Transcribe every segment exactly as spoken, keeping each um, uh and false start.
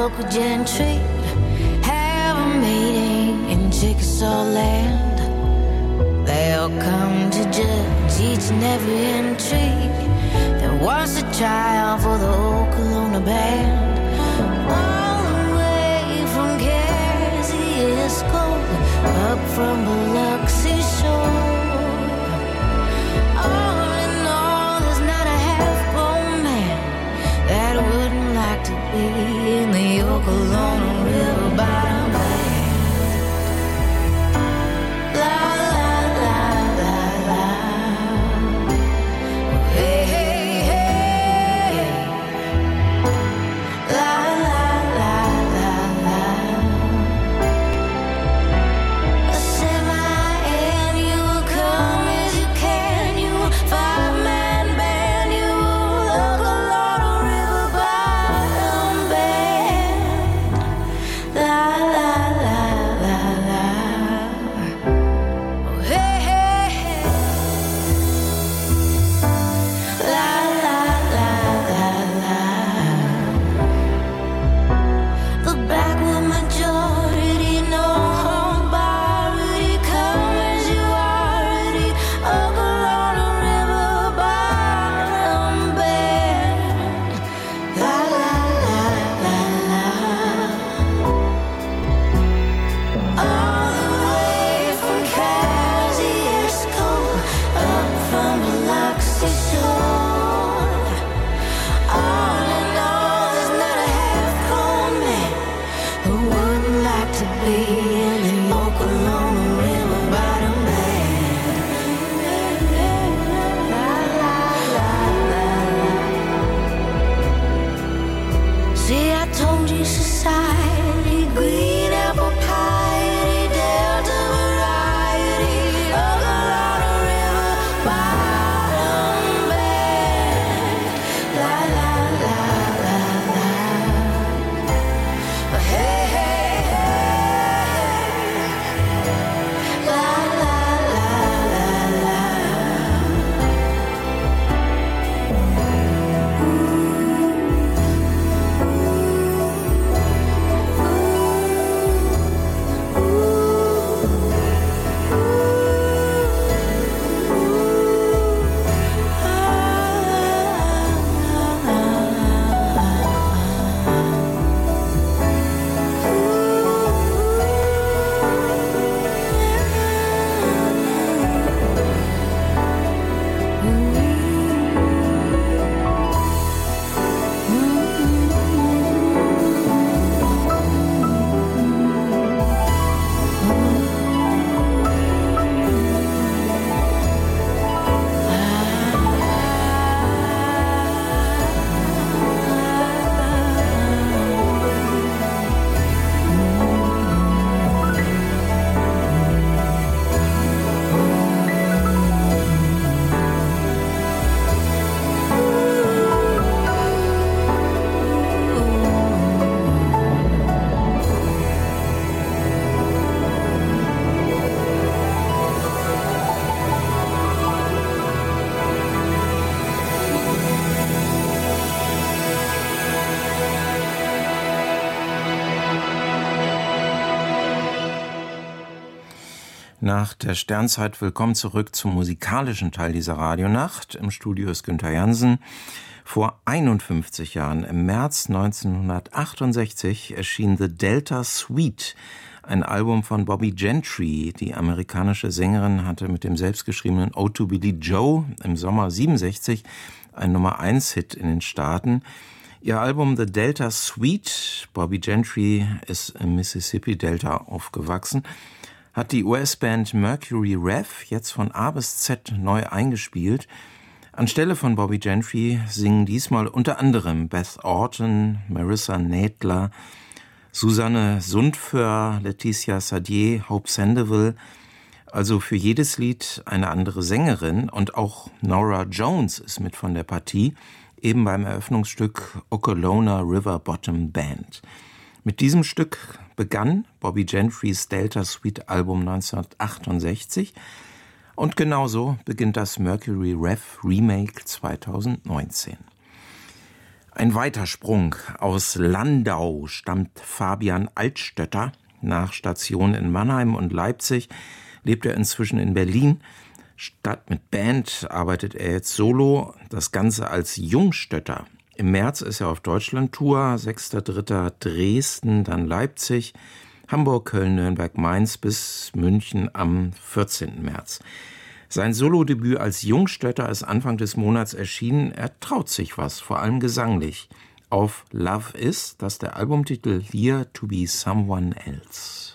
local gentry have a meeting in Chickasaw land. They'll come to judge each and every entry that wants to try out for the Oklahoma band. All the way from Kosciuszko, up from Biloxi shore. All in all, there's not a half-grown man that wouldn't like to be in the Oklahoma River bottom band. La la la la la. Hey hey hey. La la la la la. A semi-annual come as you can, you five-man band, you Oklahoma River bottom band. La la la la la. Oh, hey hey hey. La la la la la. The backward majority, no home barity, come as you are, the Oklahoma River bottom band. La la la la la. All the way from Kosciuszko, up from Biloxi shore. All in all, there's not a half-grown man who wouldn't like to be in the Oklahoma River bottom band. La la la la. See, I told you society, green apple pie, Delta variety, Oklahoma River bottom band. La la la la la. Hey hey hey. La la la la la. Nach der Sternzeit willkommen zurück zum musikalischen Teil dieser Radionacht. Im Studio ist Günther Jansen. Vor einundfünfzig Jahren, im März neunzehnhundertachtundsechzig, erschien The Delta Suite, ein Album von Bobbie Gentry. Die amerikanische Sängerin hatte mit dem selbstgeschriebenen Ode to Billie Joe im Sommer siebenundsechzig einen Nummer eins Hit in den Staaten. Ihr Album The Delta Suite, Bobbie Gentry ist im Mississippi Delta aufgewachsen, hat die U S-Band Mercury Rev jetzt von A bis Z neu eingespielt. Anstelle von Bobbie Gentry singen diesmal unter anderem Beth Orton, Marissa Nadler, Susanne Sundfør, Laetitia Sadier, Hope Sandoval. Also für jedes Lied eine andere Sängerin, und auch Norah Jones ist mit von der Partie, eben beim Eröffnungsstück Okolona River Bottom Band. Mit diesem Stück begann Bobbie Gentrys Delta Suite Album neunzehnhundertachtundsechzig und genauso beginnt das Mercury Rev Remake zweitausendneunzehn. Ein weiter Sprung. Aus Landau stammt Fabian Altstötter. Nach Stationen in Mannheim und Leipzig lebt er inzwischen in Berlin. Statt mit Band arbeitet er jetzt solo, das Ganze als Jungstötter. Im März ist er auf Deutschland-Tour, sechster dritter Dresden, dann Leipzig, Hamburg, Köln, Nürnberg, Mainz bis München am vierzehnten März. Sein Solodebüt als Jungstötter ist Anfang des Monats erschienen. Er traut sich was, vor allem gesanglich. Auf Love Is, das ist der Albumtitel Here to Be Someone Else.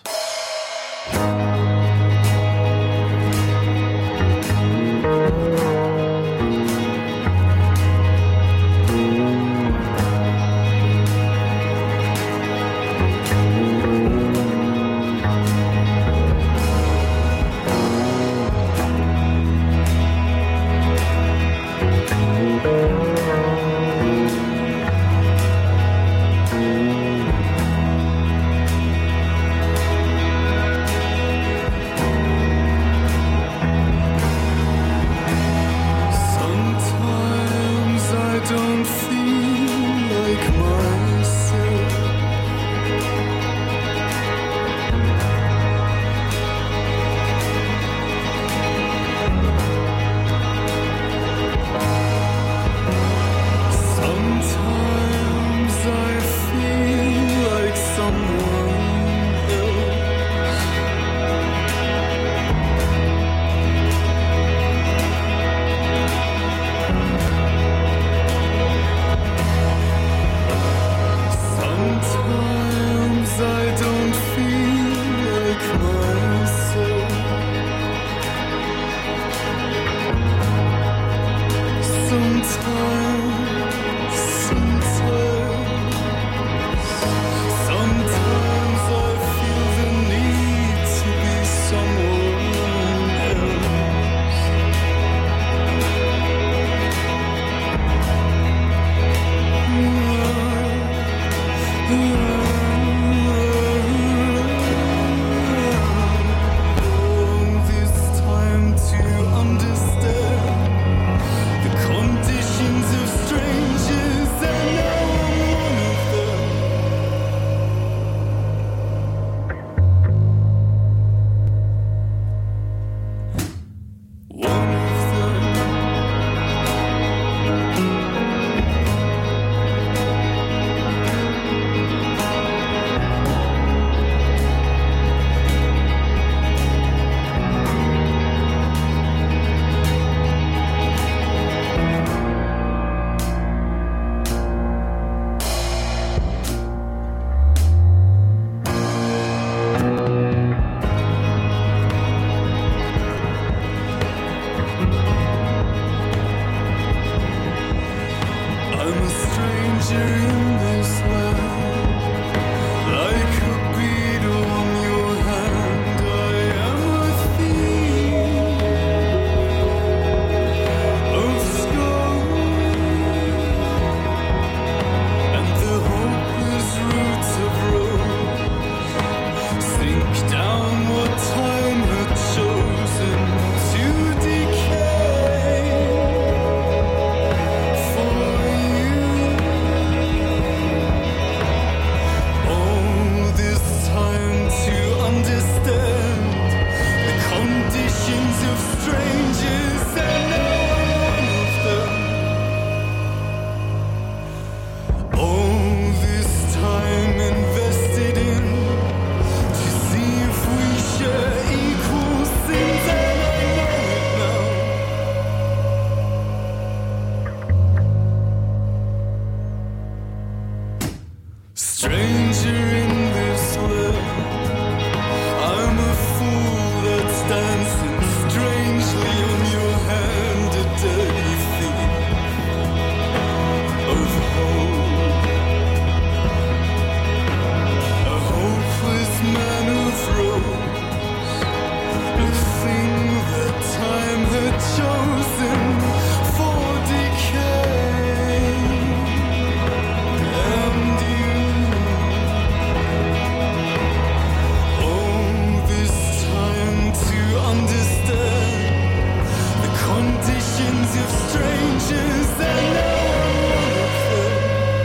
Conditions of strangers and no one of them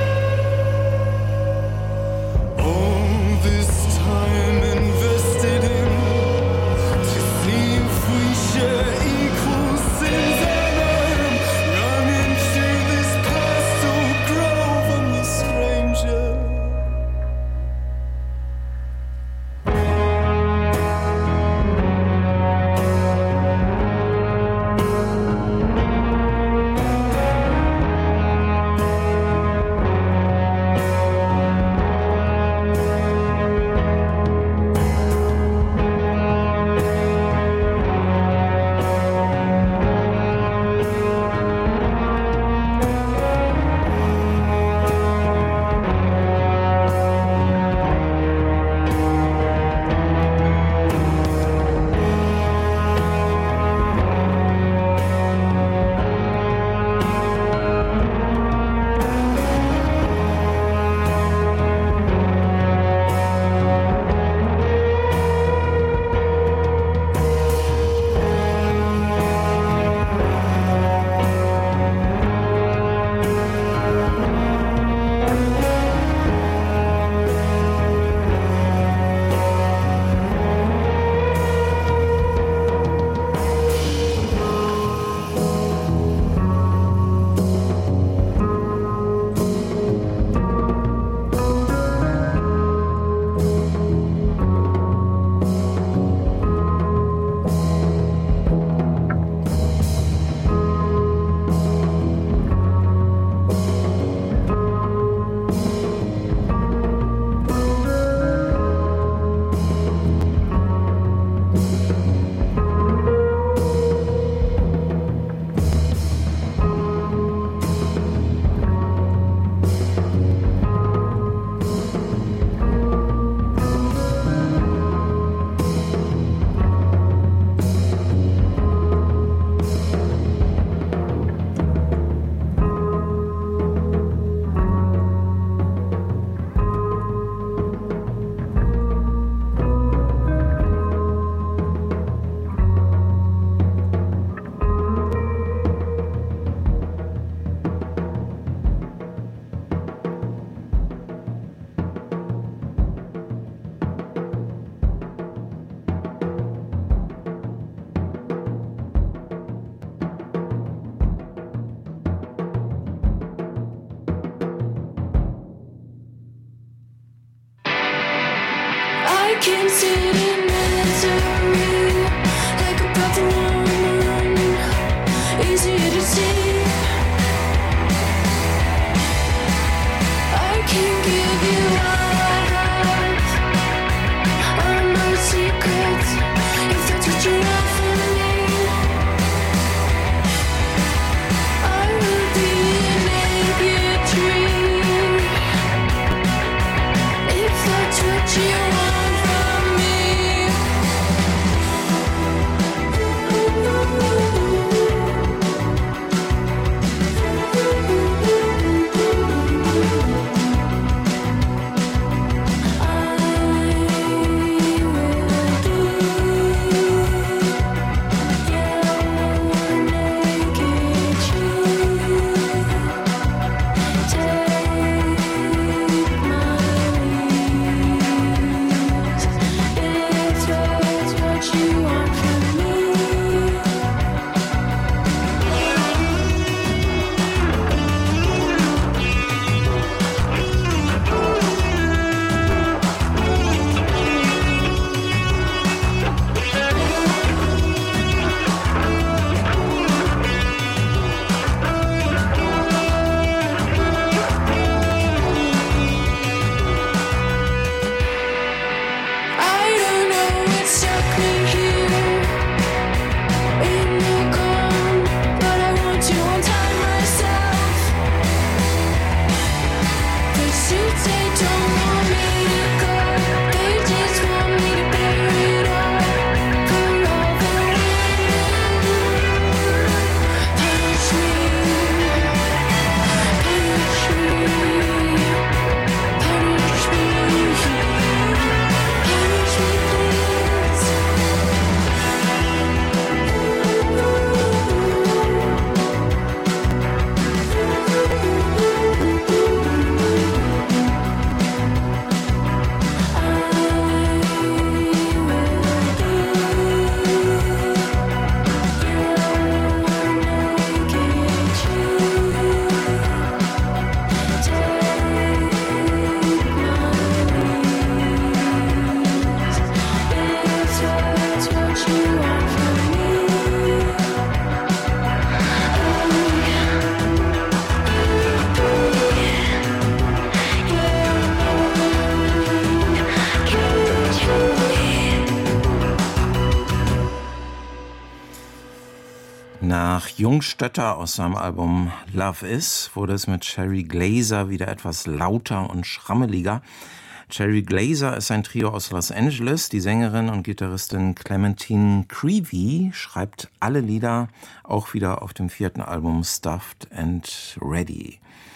Nach Jungstötter aus seinem Album Love Is wurde es mit Sherry Glazer wieder etwas lauter und schrammeliger. Sherry Glazer ist ein Trio aus Los Angeles. Die Sängerin und Gitarristin Clementine Creevy schreibt alle Lieder, auch wieder auf dem vierten Album Stuffed and Ready.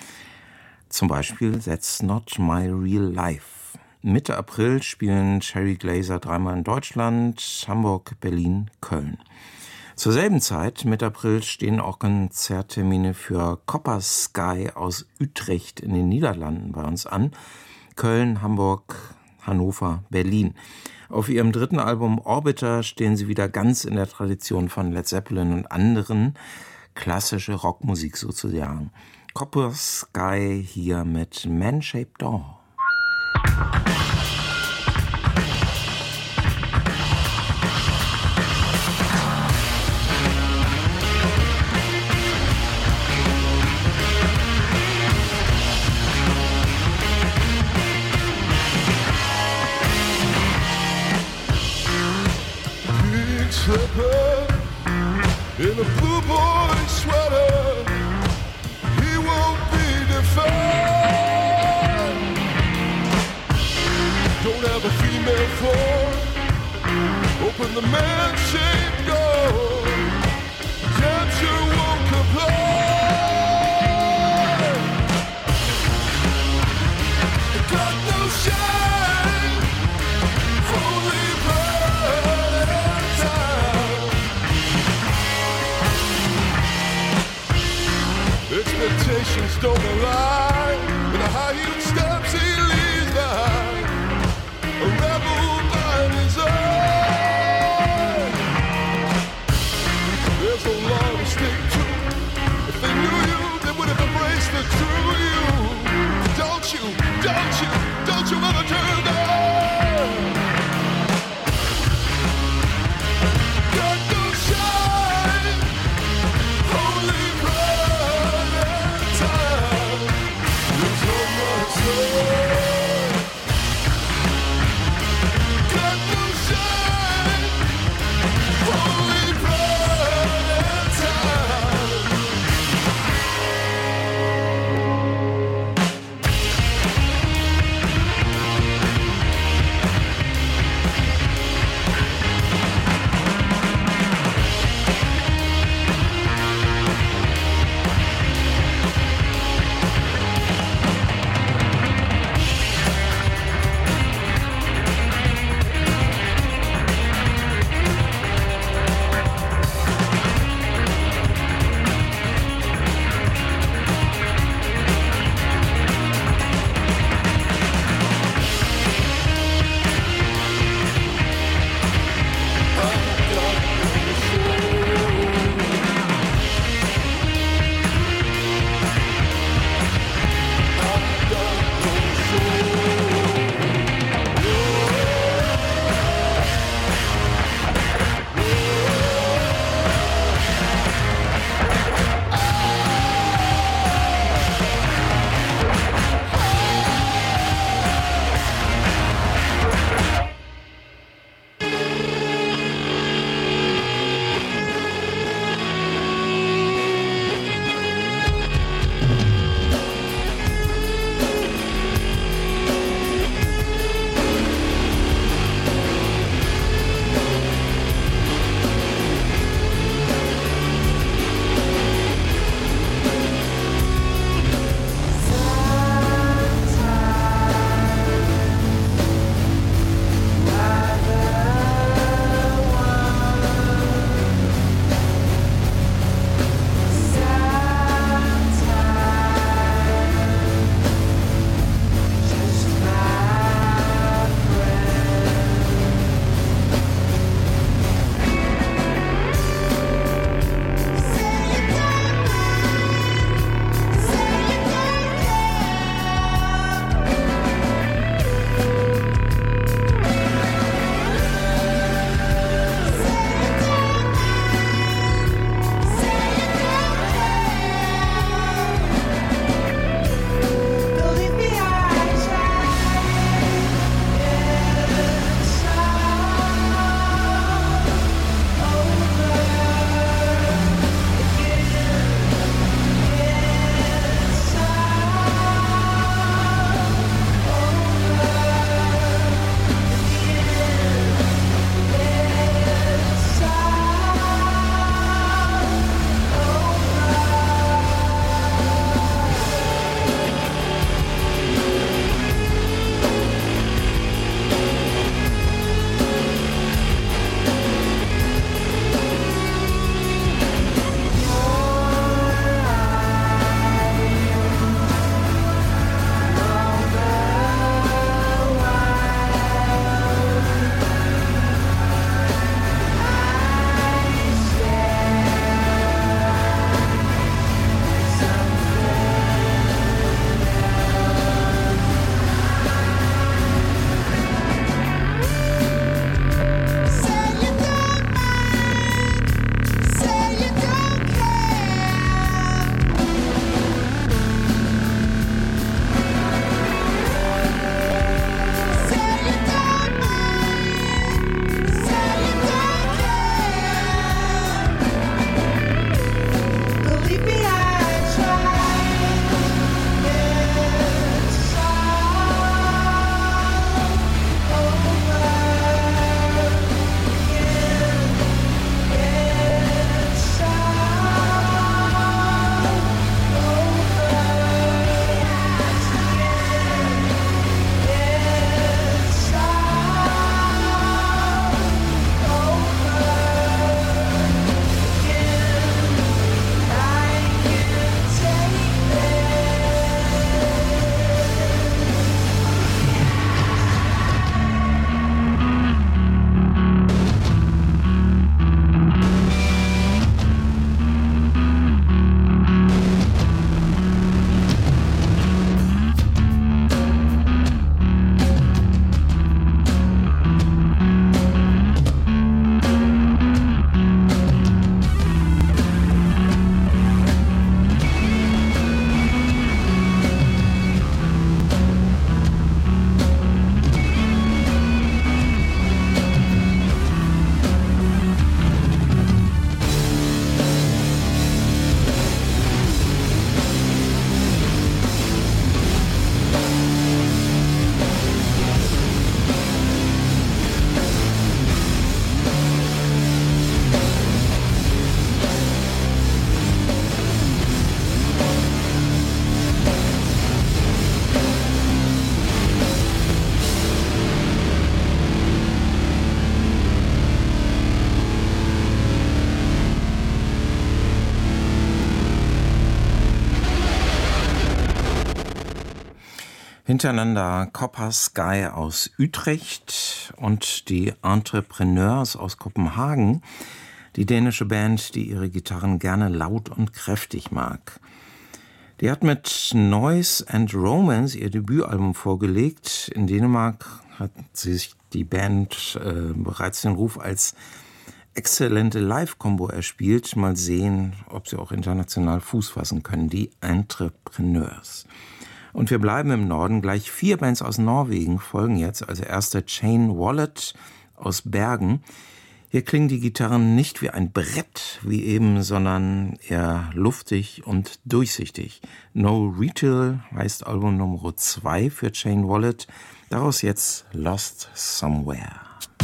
Zum Beispiel That's Not My Real Life. Mitte April spielen Sherry Glazer dreimal in Deutschland, Hamburg, Berlin, Köln. Zur selben Zeit, Mitte April, stehen auch Konzerttermine für Copper Sky aus Utrecht in den Niederlanden bei uns an. Köln, Hamburg, Hannover, Berlin. Auf ihrem dritten Album Orbiter stehen sie wieder ganz in der Tradition von Led Zeppelin und anderen, klassische Rockmusik sozusagen. Copper Sky hier mit Man-Shaped Door. Slipper in a blue boy sweater, he won't be defined. Don't have a female floor, open the man-shaped door, capture won't comply. Got no shine, only expectations don't align. In the high-heeled steps he leaves behind, a rebel by design. There's no law to stick to. If they knew you, they would have embraced the true you. Don't you, don't you, don't you ever turn down. Hintereinander Copper Sky aus Utrecht und die Entrepreneurs aus Kopenhagen, die dänische Band, die ihre Gitarren gerne laut und kräftig mag. Die hat mit Noise and Romance ihr Debütalbum vorgelegt. In Dänemark hat sich die Band äh, bereits den Ruf als exzellente Live-Kombo erspielt. Mal sehen, ob sie auch international Fuß fassen können, die Entrepreneurs. Und wir bleiben im Norden. Gleich vier Bands aus Norwegen folgen jetzt. Also erste Chain Wallet aus Bergen. Hier klingen die Gitarren nicht wie ein Brett, wie eben, sondern eher luftig und durchsichtig. No Retail heißt Album Nummer zwei für Chain Wallet. Daraus jetzt Lost Somewhere.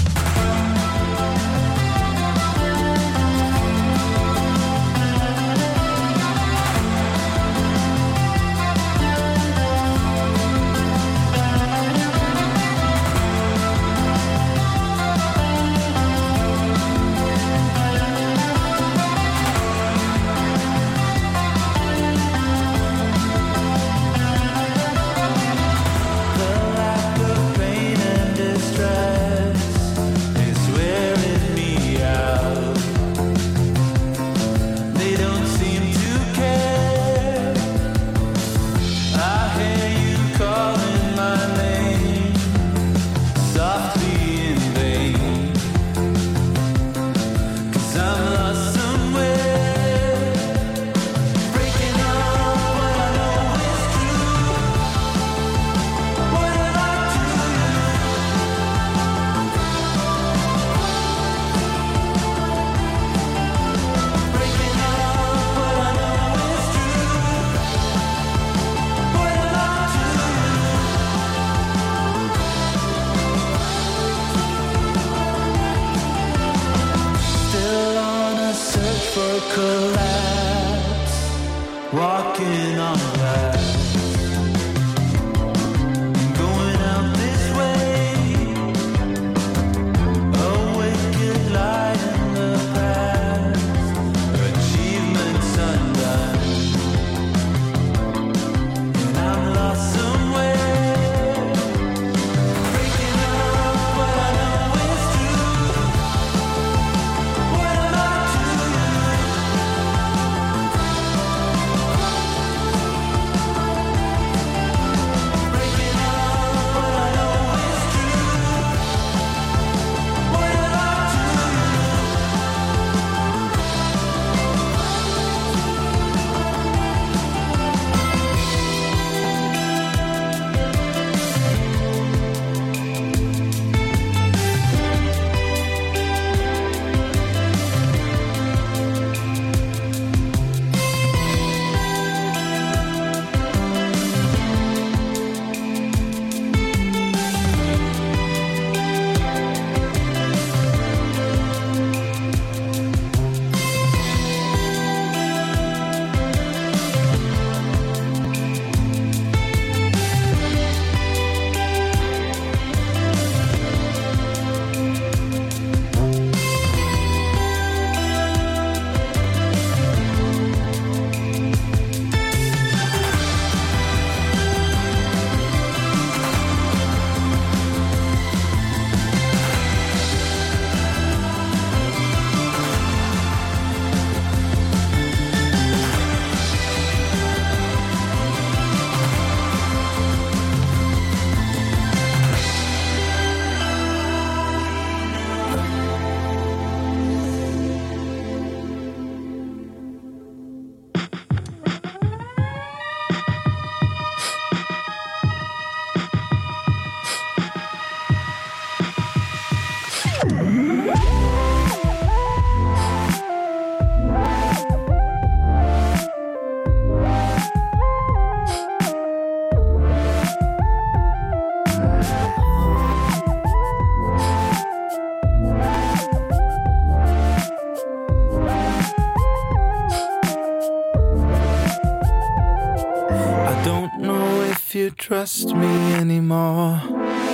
Trust me anymore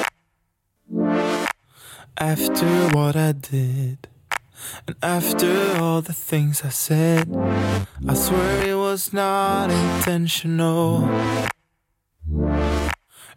after what I did and after all the things I said. I swear it was not intentional.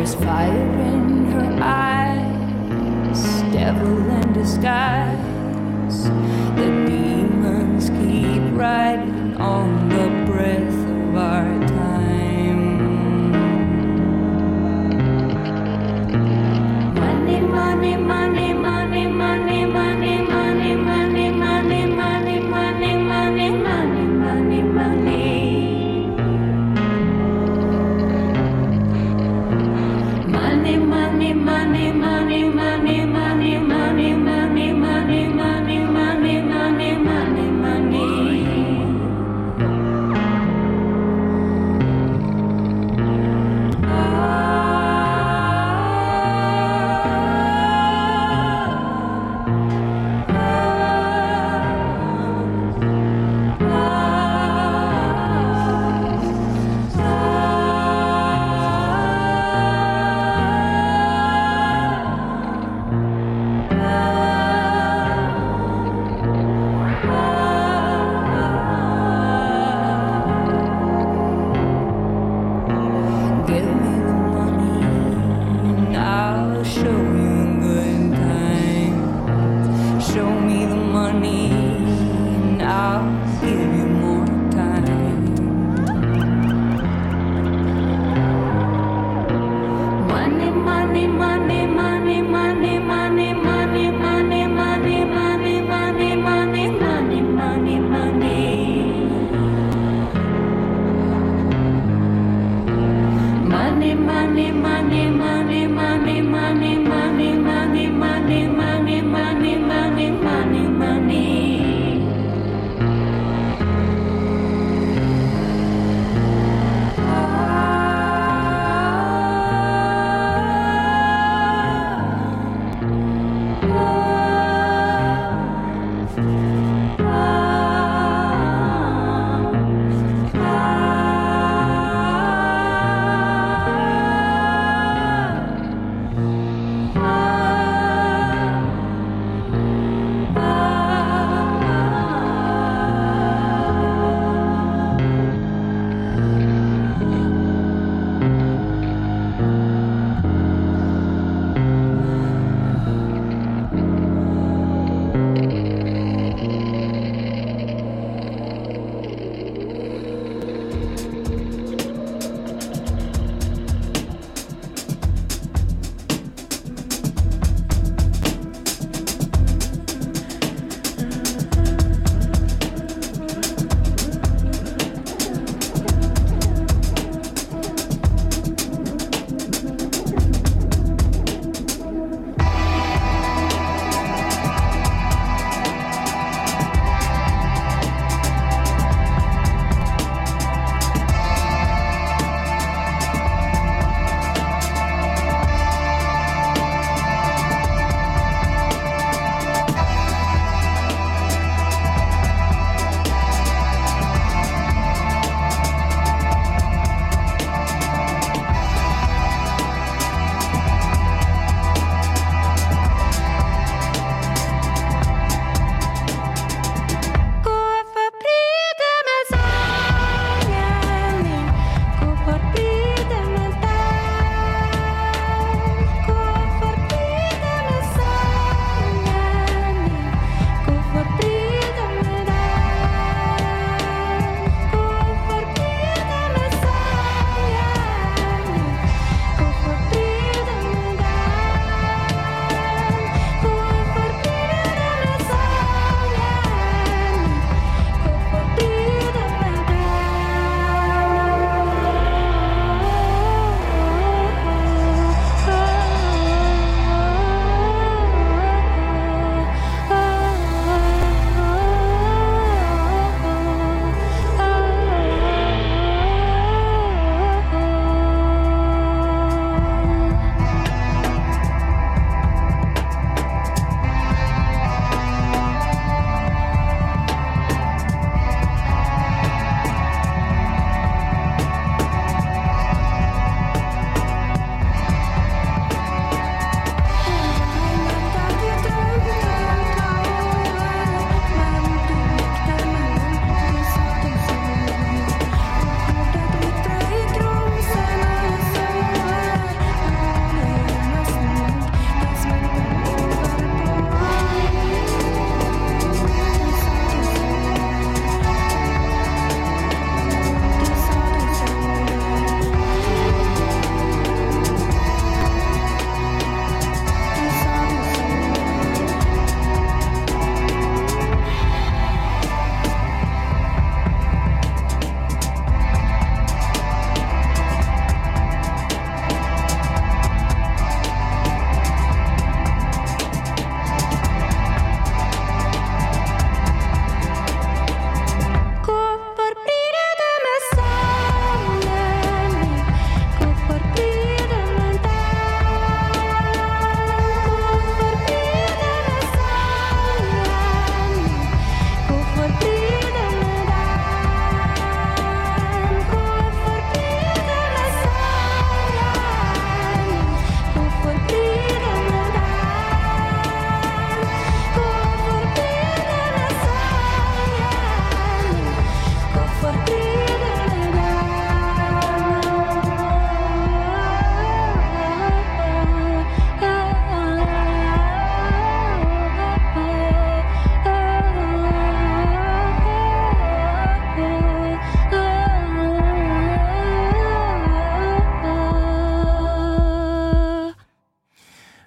There's fire in her eyes, devil in disguise. The demons keep riding on the breath of our time. Money, money, money, money, money, money, money, money, money, money, money, money, money, money, money. Money, money, money, money, money, money, money, money, money, money, money, money, money, money.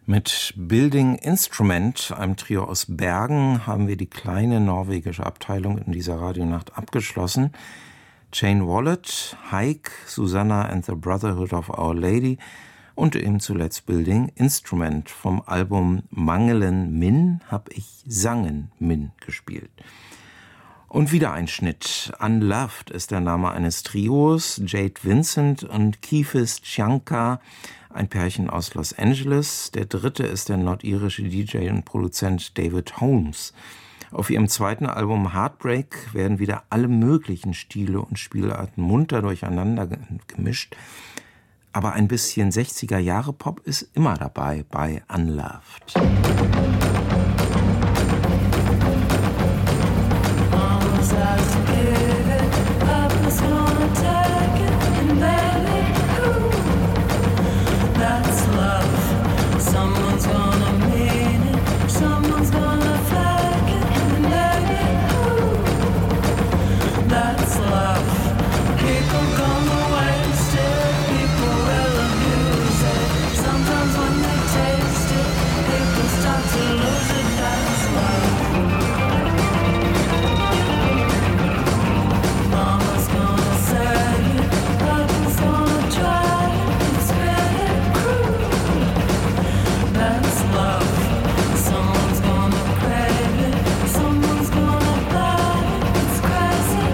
Mit Building Instrument, einem Trio aus Bergen, haben wir die kleine norwegische Abteilung in dieser Radionacht abgeschlossen. Jane Wallet, Haik, Susanna and the Brotherhood of Our Lady und eben zuletzt Building Instrument. Vom Album Mangelen Min habe ich Sangen Min gespielt. Und wieder ein Schnitt. Unloved ist der Name eines Trios, Jade Vincent und Keefis Chianka, ein Pärchen aus Los Angeles. Der dritte ist der nordirische D J und Produzent David Holmes. Auf ihrem zweiten Album Heartbreak werden wieder alle möglichen Stile und Spielarten munter durcheinander gemischt. Aber ein bisschen sechziger-Jahre-Pop ist immer dabei bei Unloved. Someone's gonna mean it, someone's gonna flag it, and baby, ooh, that's love. People come away and still people will abuse it. Sometimes when they taste it, people start to lose it, that's love. Mama's gonna say it, papa's gonna try it, it's really cruel. That's love. Someone's gonna crave it, someone's gonna buy it, it's crazy.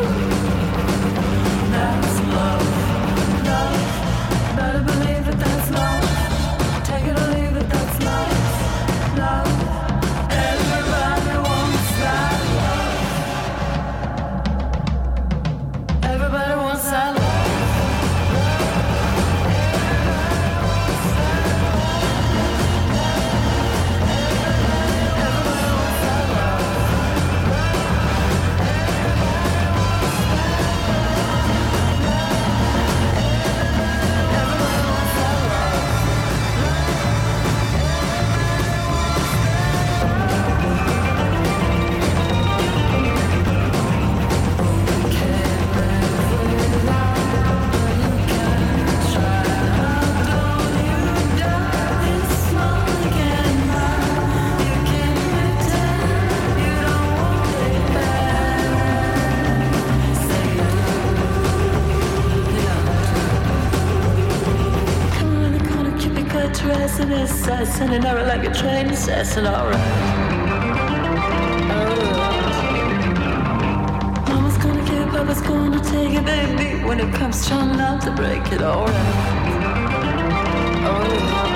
Ooh, that's love. Love, better believe it, that's love. Take it or leave it, that's love. Love, everybody wants that love. Everybody wants that love. Dressing his assassin and I like a trained assassin, alright. Alright. Mama's gonna give, Papa's gonna take it, baby. When it comes time not to break it, alright. Alright.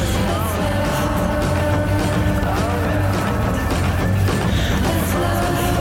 Let's love.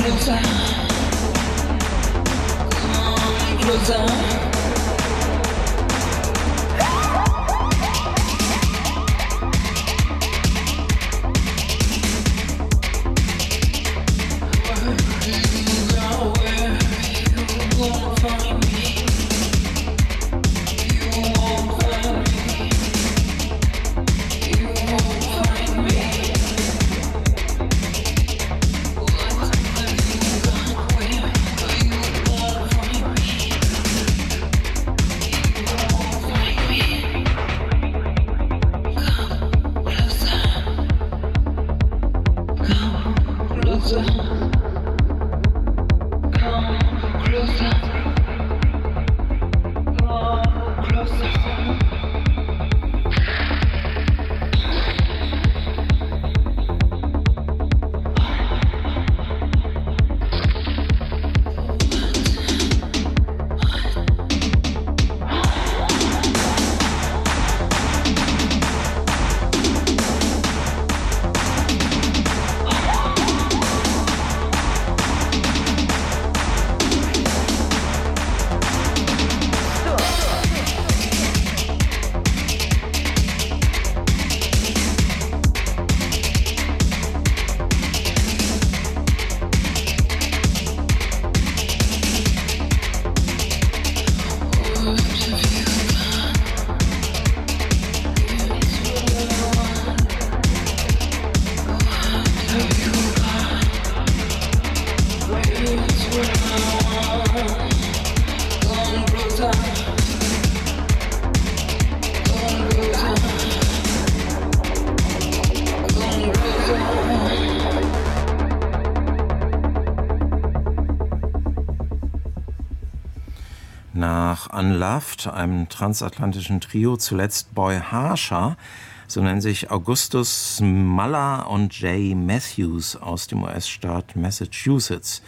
Nach Unloved, einem transatlantischen Trio, zuletzt Boy Harsha, so nennen sich Augustus Muller und Jay Matthews aus dem U S-Staat Massachusetts.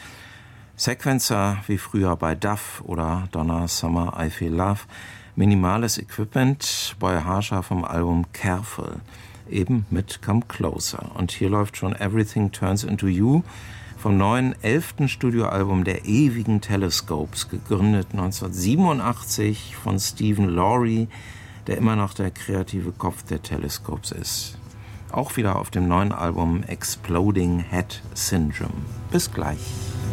Sequencer wie früher bei Duff oder Donna Summer I Feel Love, minimales Equipment, Boy Harsha vom Album Careful, eben mit Come Closer. Und hier läuft schon Everything Turns Into You, vom neuen elften Studioalbum der ewigen Telescopes, gegründet neunzehnhundertsiebenundachtzig von Stephen Laurie, der immer noch der kreative Kopf der Telescopes ist. Auch wieder auf dem neuen Album Exploding Head Syndrome. Bis gleich.